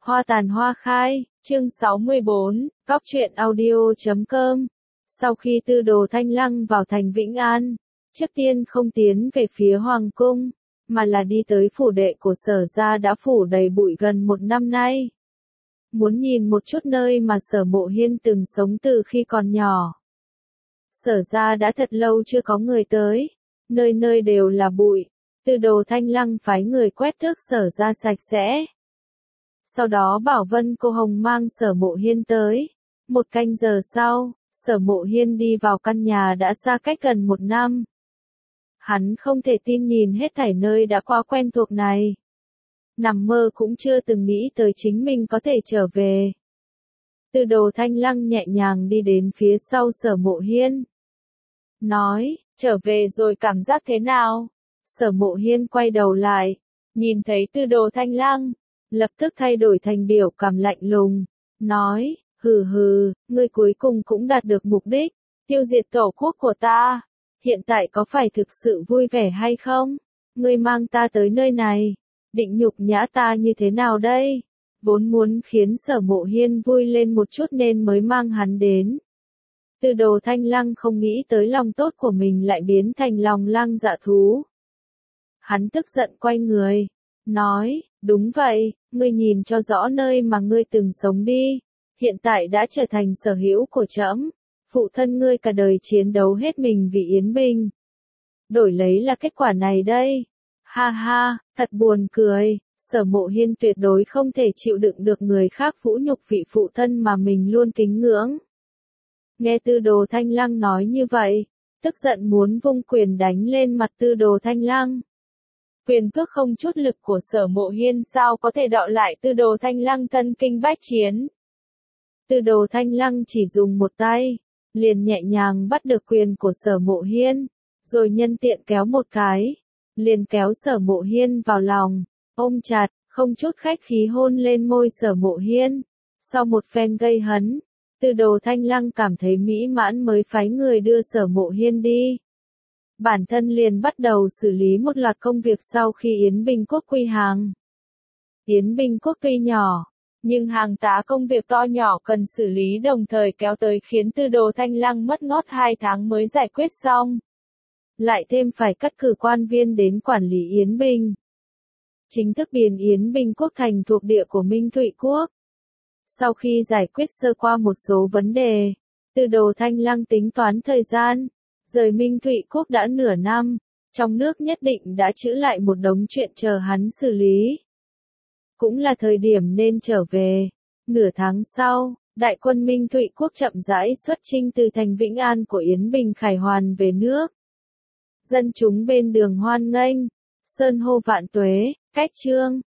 Hoa tàn hoa khai, chương 64, Cóc truyện audio.com. Sau khi Tư Đồ Thanh Lăng vào thành Vĩnh An, trước tiên không tiến về phía Hoàng cung, mà là đi tới phủ đệ của Sở gia đã phủ đầy bụi gần một năm nay. Muốn nhìn một chút nơi mà Sở Mộ Hiên từng sống từ khi còn nhỏ. Sở gia đã thật lâu chưa có người tới, nơi nơi đều là bụi. Tư Đồ Thanh Lăng phái người quét tước Sở gia sạch sẽ. Sau đó bảo Vân Cô Hồng mang Sở Mộ Hiên tới. Một canh giờ sau, Sở Mộ Hiên đi vào căn nhà đã xa cách gần một năm. Hắn không thể tin nhìn hết thảy nơi đã qua quen thuộc này. Nằm mơ cũng chưa từng nghĩ tới chính mình có thể trở về. Tư Đồ Thanh Lăng nhẹ nhàng đi đến phía sau Sở Mộ Hiên. Nói, trở về rồi cảm giác thế nào? Sở Mộ Hiên quay đầu lại, nhìn thấy Tư Đồ Thanh Lăng, lập tức thay đổi thành biểu cảm lạnh lùng, nói, hừ hừ, ngươi cuối cùng cũng đạt được mục đích, tiêu diệt tổ quốc của ta. Hiện tại có phải thực sự vui vẻ hay không? Ngươi mang ta tới nơi này, định nhục nhã ta như thế nào đây? Vốn muốn khiến Sở Mộ Hiên vui lên một chút nên mới mang hắn đến. Tư Đồ Thanh Lăng không nghĩ tới lòng tốt của mình lại biến thành lòng lang dạ thú. Hắn tức giận quay người, nói, đúng vậy, ngươi nhìn cho rõ nơi mà ngươi từng sống đi, hiện tại đã trở thành sở hữu của trẫm. Phụ thân ngươi cả đời chiến đấu hết mình vì Yến Bình. Đổi lấy là kết quả này đây. Ha ha, thật buồn cười, Sở Mộ Hiên tuyệt đối không thể chịu đựng được người khác vũ nhục vị phụ thân mà mình luôn kính ngưỡng. Nghe Tư Đồ Thanh Lăng nói như vậy, tức giận muốn vung quyền đánh lên mặt Tư Đồ Thanh Lăng. Quyền cước không chút lực của Sở Mộ Hiên sao có thể đọ lại Tư Đồ Thanh Lăng thân kinh bách chiến. Tư Đồ Thanh Lăng chỉ dùng một tay, liền nhẹ nhàng bắt được quyền của Sở Mộ Hiên, rồi nhân tiện kéo một cái, liền kéo Sở Mộ Hiên vào lòng, ôm chặt, không chút khách khí hôn lên môi Sở Mộ Hiên. Sau một phen gây hấn, Tư Đồ Thanh Lăng cảm thấy mỹ mãn mới phái người đưa Sở Mộ Hiên đi. Bản thân liền bắt đầu xử lý một loạt công việc sau khi Yến Bình Quốc quy hàng. Yến Bình Quốc tuy nhỏ, nhưng hàng tá công việc to nhỏ cần xử lý đồng thời kéo tới khiến Tư Đồ Thanh Lăng mất ngót 2 tháng mới giải quyết xong. Lại thêm phải cắt cử quan viên đến quản lý Yến Bình. Chính thức biến Yến Bình Quốc thành thuộc địa của Minh Thụy Quốc. Sau khi giải quyết sơ qua một số vấn đề, Tư Đồ Thanh Lăng tính toán thời gian, rời Minh Thụy Quốc đã nửa năm, trong nước nhất định đã trữ lại một đống chuyện chờ hắn xử lý. Cũng là thời điểm nên trở về. Nửa tháng sau, đại quân Minh Thụy Quốc chậm rãi xuất chinh từ thành Vĩnh An của Yến Bình khải hoàn về nước. Dân chúng bên đường hoan nghênh, sơn hô vạn tuế, cách chương.